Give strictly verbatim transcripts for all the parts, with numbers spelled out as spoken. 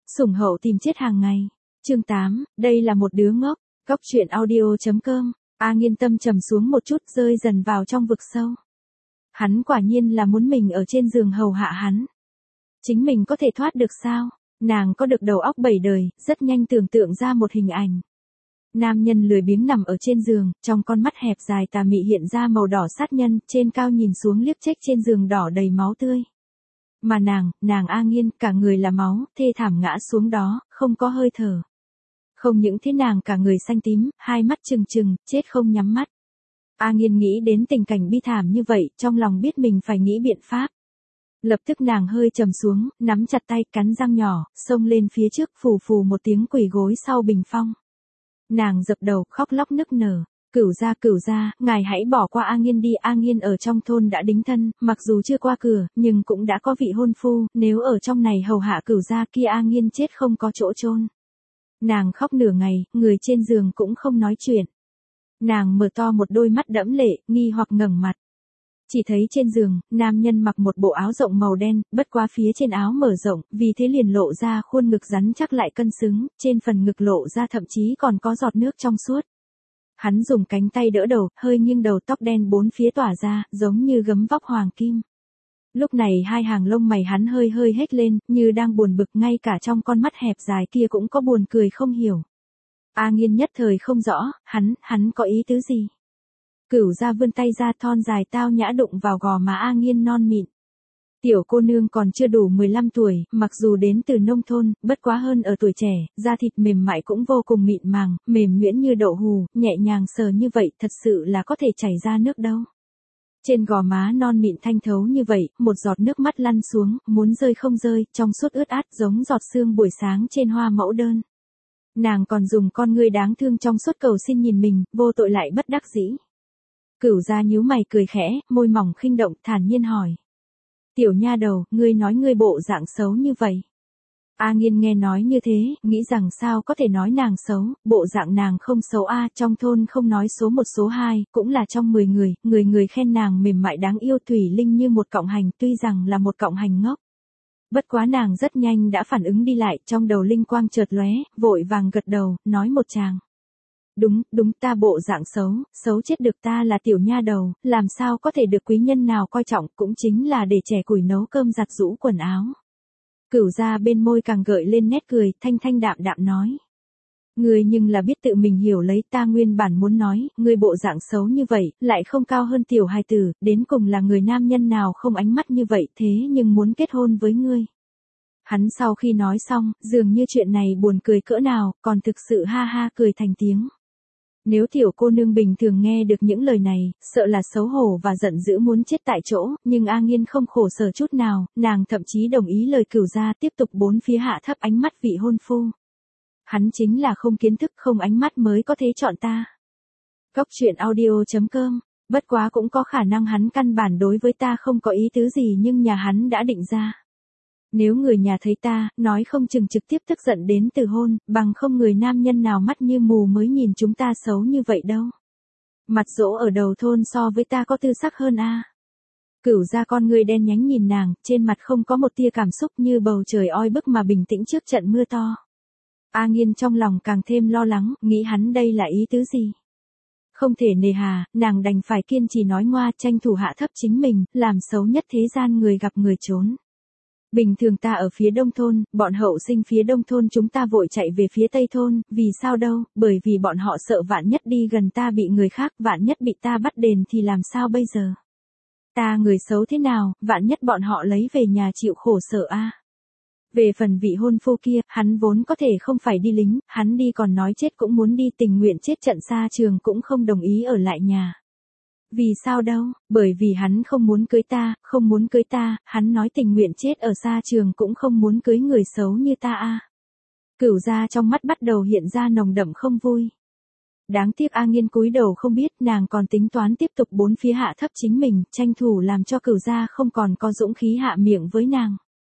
Sủng hậu tìm chết hàng ngày. Chương tám, đây là một đứa ngốc. Góc truyện audio chấm com. A Nghiên tâm trầm xuống một chút, rơi dần vào trong vực sâu. Hắn quả nhiên là muốn mình ở trên giường hầu hạ hắn. Chính mình có thể thoát được sao? Nàng có được đầu óc bảy đời, rất nhanh tưởng tượng ra một hình ảnh. Nam nhân lười biếng nằm ở trên giường, trong con mắt hẹp dài tà mị hiện ra màu đỏ sát nhân, trên cao nhìn xuống liếc trách trên giường đỏ đầy máu tươi. Mà nàng, nàng A Nghiên, cả người là máu, thê thảm ngã xuống đó, không có hơi thở. Không những thế nàng cả người xanh tím, hai mắt trừng trừng, chết không nhắm mắt. A Nghiên nghĩ đến tình cảnh bi thảm như vậy, trong lòng biết mình phải nghĩ biện pháp. Lập tức nàng hơi trầm xuống, nắm chặt tay, cắn răng nhỏ, xông lên phía trước, phù phù một tiếng quỳ gối sau bình phong. Nàng dập đầu, khóc lóc nức nở. Cửu gia, cửu gia, ngài hãy bỏ qua A Nghiên đi. A Nghiên ở trong thôn đã đính thân, mặc dù chưa qua cửa, nhưng cũng đã có vị hôn phu, nếu ở trong này hầu hạ cửu gia kia A Nghiên chết không có chỗ chôn. Nàng khóc nửa ngày, người trên giường cũng không nói chuyện. Nàng mở to một đôi mắt đẫm lệ, nghi hoặc ngẩng mặt. Chỉ thấy trên giường, nam nhân mặc một bộ áo rộng màu đen, bất quá phía trên áo mở rộng, vì thế liền lộ ra khuôn ngực rắn chắc lại cân xứng, trên phần ngực lộ ra thậm chí còn có giọt nước trong suốt. Hắn dùng cánh tay đỡ đầu, hơi nghiêng đầu, tóc đen bốn phía tỏa ra, giống như gấm vóc hoàng kim. Lúc này hai hàng lông mày hắn hơi hơi hét lên, như đang buồn bực, ngay cả trong con mắt hẹp dài kia cũng có buồn cười không hiểu. A Nghiên nhất thời không rõ, hắn, hắn có ý tứ gì? Cửu gia vươn tay ra, thon dài tao nhã đụng vào gò má A Nghiên non mịn. Tiểu cô nương còn chưa đủ mười lăm tuổi, mặc dù đến từ nông thôn, bất quá hơn ở tuổi trẻ, da thịt mềm mại cũng vô cùng mịn màng, mềm nhuyễn như đậu hù, nhẹ nhàng sờ như vậy, thật sự là có thể chảy ra nước đâu. Trên gò má non mịn thanh thấu như vậy, một giọt nước mắt lăn xuống, muốn rơi không rơi, trong suốt ướt át giống giọt sương buổi sáng trên hoa mẫu đơn. Nàng còn dùng con ngươi đáng thương trong suốt cầu xin nhìn mình, vô tội lại bất đắc dĩ. Cửu gia nhíu mày cười khẽ, môi mỏng khinh động, thản nhiên hỏi. Tiểu nha đầu, ngươi nói ngươi bộ dạng xấu như vậy. A Nghiên nghe nói như thế, nghĩ rằng sao có thể nói nàng xấu, bộ dạng nàng không xấu a, trong thôn không nói số một số hai, cũng là trong mười người, người người khen nàng mềm mại đáng yêu thủy linh như một cọng hành, tuy rằng là một cọng hành ngốc. Bất quá nàng rất nhanh đã phản ứng đi lại, trong đầu linh quang chợt lóe, vội vàng gật đầu, nói một tràng. Đúng, đúng, ta bộ dạng xấu, xấu chết được, ta là tiểu nha đầu, làm sao có thể được quý nhân nào coi trọng, cũng chính là để trẻ củi nấu cơm giặt giũ quần áo. Cửu gia bên môi càng gợi lên nét cười, thanh thanh đạm đạm nói. Ngươi nhưng là biết tự mình hiểu lấy, ta nguyên bản muốn nói, ngươi bộ dạng xấu như vậy, lại không cao hơn tiểu hài tử, đến cùng là người nam nhân nào không ánh mắt như vậy, thế nhưng muốn kết hôn với ngươi. Hắn sau khi nói xong, dường như chuyện này buồn cười cỡ nào, còn thực sự ha ha cười thành tiếng. Nếu tiểu cô nương bình thường nghe được những lời này, sợ là xấu hổ và giận dữ muốn chết tại chỗ, nhưng A Nghiên không khổ sở chút nào, nàng thậm chí đồng ý lời cửu gia, tiếp tục bốn phía hạ thấp ánh mắt vị hôn phu. Hắn chính là không kiến thức không ánh mắt mới có thể chọn ta. Góc truyện audio chấm com, bất quá cũng có khả năng hắn căn bản đối với ta không có ý tứ gì nhưng nhà hắn đã định ra. Nếu người nhà thấy ta, nói không chừng trực tiếp tức giận đến từ hôn, bằng không người nam nhân nào mắt như mù mới nhìn chúng ta xấu như vậy đâu. Mặt dỗ ở đầu thôn so với ta có tư sắc hơn a. À. Cửu gia con người đen nhánh nhìn nàng, trên mặt không có một tia cảm xúc, như bầu trời oi bức mà bình tĩnh trước trận mưa to. A Nghiên trong lòng càng thêm lo lắng, nghĩ hắn đây là ý tứ gì. Không thể nề hà, nàng đành phải kiên trì nói ngoa, tranh thủ hạ thấp chính mình, làm xấu nhất thế gian người gặp người trốn. Bình thường ta ở phía đông thôn, bọn hậu sinh phía đông thôn chúng ta vội chạy về phía tây thôn, vì sao đâu, bởi vì bọn họ sợ vạn nhất đi gần ta bị người khác, vạn nhất bị ta bắt đền thì làm sao bây giờ. Ta người xấu thế nào, vạn nhất bọn họ lấy về nhà chịu khổ sở a. À. Về phần vị hôn phu kia, hắn vốn có thể không phải đi lính, hắn đi còn nói chết cũng muốn đi, tình nguyện chết trận xa trường cũng không đồng ý ở lại nhà. Vì sao đâu, bởi vì hắn không muốn cưới ta, không muốn cưới ta, hắn nói tình nguyện chết ở xa trường cũng không muốn cưới người xấu như ta a. À. Cửu gia trong mắt bắt đầu hiện ra nồng đậm không vui. Đáng tiếc A Nghiên cúi đầu không biết, nàng còn tính toán tiếp tục bốn phía hạ thấp chính mình, tranh thủ làm cho cửu gia không còn có dũng khí hạ miệng với nàng.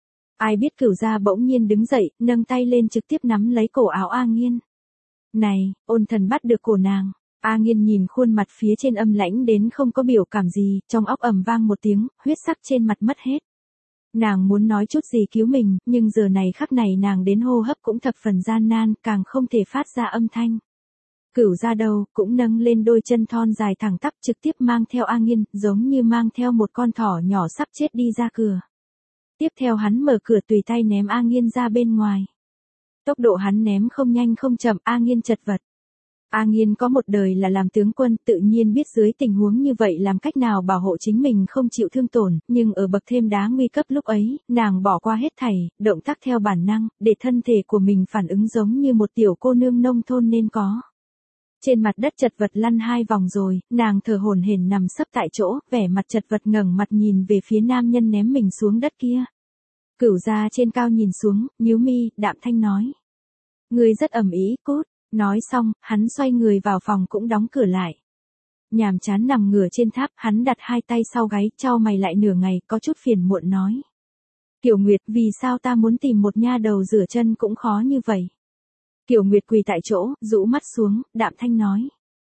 Ai biết cửu gia bỗng nhiên đứng dậy, nâng tay lên trực tiếp nắm lấy cổ áo A Nghiên. Này, ôn thần bắt được cổ nàng. A Nghiên nhìn khuôn mặt phía trên âm lãnh đến không có biểu cảm gì, trong óc ầm vang một tiếng, huyết sắc trên mặt mất hết. Nàng muốn nói chút gì cứu mình, nhưng giờ này khắc này nàng đến hô hấp cũng thập phần gian nan, càng không thể phát ra âm thanh. Cửu gia đầu, cũng nâng lên đôi chân thon dài thẳng tắp trực tiếp mang theo A Nghiên, giống như mang theo một con thỏ nhỏ sắp chết đi ra cửa. Tiếp theo hắn mở cửa tùy tay ném A Nghiên ra bên ngoài. Tốc độ hắn ném không nhanh không chậm, A Nghiên chật vật. A Nghiên có một đời là làm tướng quân, tự nhiên biết dưới tình huống như vậy làm cách nào bảo hộ chính mình không chịu thương tổn, nhưng ở bậc thêm đá nguy cấp lúc ấy, nàng bỏ qua hết thảy, động tác theo bản năng, để thân thể của mình phản ứng giống như một tiểu cô nương nông thôn nên có. Trên mặt đất chật vật lăn hai vòng rồi, nàng thở hổn hển nằm sấp tại chỗ, vẻ mặt chật vật ngẩng mặt nhìn về phía nam nhân ném mình xuống đất kia. Cửu gia trên cao nhìn xuống, nhíu mi, đạm thanh nói. Người rất ầm ĩ, cút. Nói xong, hắn xoay người vào phòng cũng đóng cửa lại. Nhàm chán nằm ngửa trên tháp, hắn đặt hai tay sau gáy, chau mày lại nửa ngày, có chút phiền muộn nói. Kiều Nguyệt, vì sao ta muốn tìm một nha đầu rửa chân cũng khó như vậy? Kiều Nguyệt quỳ tại chỗ, rũ mắt xuống, đạm thanh nói.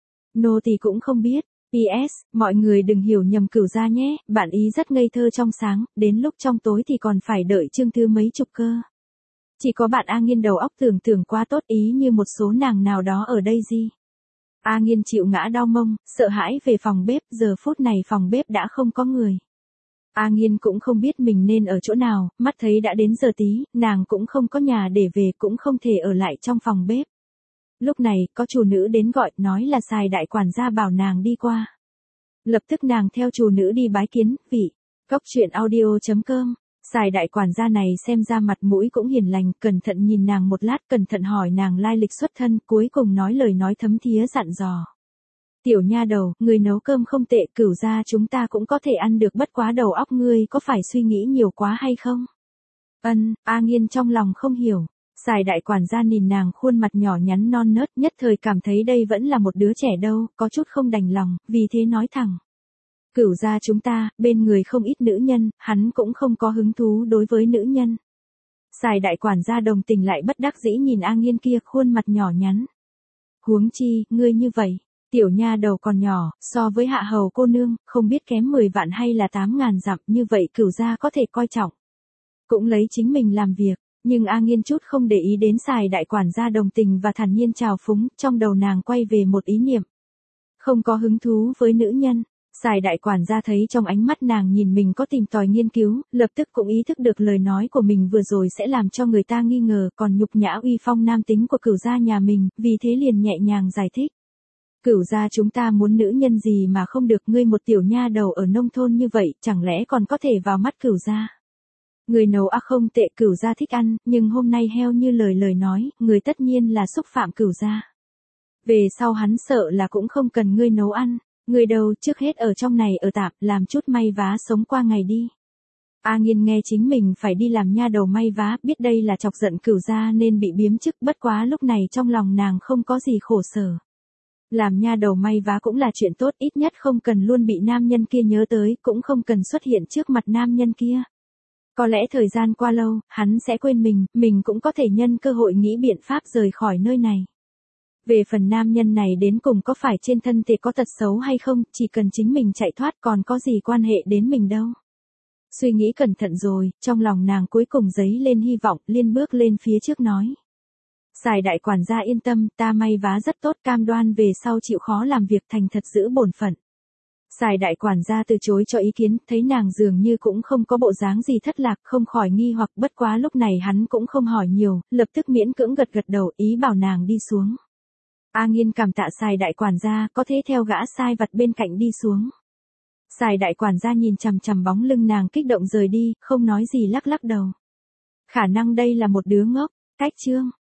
Nô tỳ cũng không biết. pê ét, mọi người đừng hiểu nhầm Cửu gia nhé, bạn ý rất ngây thơ trong sáng, đến lúc trong tối thì còn phải đợi chương thứ mấy chục cơ. Chỉ có bạn A Nghiên đầu óc tưởng tượng quá tốt ý như một số nàng nào đó ở đây gì. A Nghiên chịu ngã đau mông, sợ hãi về phòng bếp, giờ phút này phòng bếp đã không có người. A Nghiên cũng không biết mình nên ở chỗ nào, mắt thấy đã đến giờ tí, nàng cũng không có nhà để về, cũng không thể ở lại trong phòng bếp. Lúc này, có chủ nữ đến gọi, nói là Sài đại quản gia bảo nàng đi qua. Lập tức nàng theo chủ nữ đi bái kiến, vị. Cốc truyện audio chấm com. Sài đại quản gia này xem ra mặt mũi cũng hiền lành, cẩn thận nhìn nàng một lát, cẩn thận hỏi nàng lai lịch xuất thân, cuối cùng nói lời nói thấm thía dặn dò. Tiểu nha đầu, người nấu cơm không tệ, Cửu gia chúng ta cũng có thể ăn được, bất quá đầu óc ngươi có phải suy nghĩ nhiều quá hay không? Ân, A Nghiên trong lòng không hiểu. Sài đại quản gia nhìn nàng khuôn mặt nhỏ nhắn non nớt, nhất thời cảm thấy đây vẫn là một đứa trẻ đâu, có chút không đành lòng, vì thế nói thẳng. Cửu gia chúng ta, bên người không ít nữ nhân, hắn cũng không có hứng thú đối với nữ nhân. Sài đại quản gia đồng tình lại bất đắc dĩ nhìn A Nghiên kia khuôn mặt nhỏ nhắn. Huống chi, ngươi như vậy, tiểu nha đầu còn nhỏ, so với hạ hầu cô nương, không biết kém mười vạn hay là tám ngàn dặm, như vậy Cửu gia có thể coi trọng. Cũng lấy chính mình làm việc, nhưng A Nghiên chút không để ý đến Sài đại quản gia đồng tình và thản nhiên chào phúng, trong đầu nàng quay về một ý niệm. Không có hứng thú với nữ nhân. Sài đại quản gia thấy trong ánh mắt nàng nhìn mình có tìm tòi nghiên cứu, lập tức cũng ý thức được lời nói của mình vừa rồi sẽ làm cho người ta nghi ngờ, còn nhục nhã uy phong nam tính của Cửu gia nhà mình, vì thế liền nhẹ nhàng giải thích. Cửu gia chúng ta muốn nữ nhân gì mà không được, ngươi một tiểu nha đầu ở nông thôn như vậy, chẳng lẽ còn có thể vào mắt Cửu gia? Người nấu à không tệ, Cửu gia thích ăn, nhưng hôm nay heo như lời lời nói, người tất nhiên là xúc phạm Cửu gia. Về sau hắn sợ là cũng không cần ngươi nấu ăn. Người đầu trước hết ở trong này ở tạm, làm chút may vá sống qua ngày đi. A Nghiên nghe chính mình phải đi làm nha đầu may vá, biết đây là chọc giận Cửu gia nên bị biếm chức, bất quá lúc này trong lòng nàng không có gì khổ sở. Làm nha đầu may vá cũng là chuyện tốt, ít nhất không cần luôn bị nam nhân kia nhớ tới, cũng không cần xuất hiện trước mặt nam nhân kia. Có lẽ thời gian qua lâu, hắn sẽ quên mình, mình cũng có thể nhân cơ hội nghĩ biện pháp rời khỏi nơi này. Về phần nam nhân này đến cùng có phải trên thân thể có tật xấu hay không, chỉ cần chính mình chạy thoát còn có gì quan hệ đến mình đâu. Suy nghĩ cẩn thận rồi, trong lòng nàng cuối cùng dấy lên hy vọng, liên bước lên phía trước nói. Sài đại quản gia yên tâm, ta may vá rất tốt, cam đoan về sau chịu khó làm việc thành thật giữ bổn phận. Sài đại quản gia từ chối cho ý kiến, thấy nàng dường như cũng không có bộ dáng gì thất lạc, không khỏi nghi hoặc, bất quá lúc này hắn cũng không hỏi nhiều, lập tức miễn cưỡng gật gật đầu, ý bảo nàng đi xuống. A Nghiên cảm tạ Sài đại quản gia, có thế theo gã sai vặt bên cạnh đi xuống. Sài đại quản gia nhìn chằm chằm bóng lưng nàng kích động rời đi, không nói gì lắc lắc đầu. Khả năng đây là một đứa ngốc. Cách chương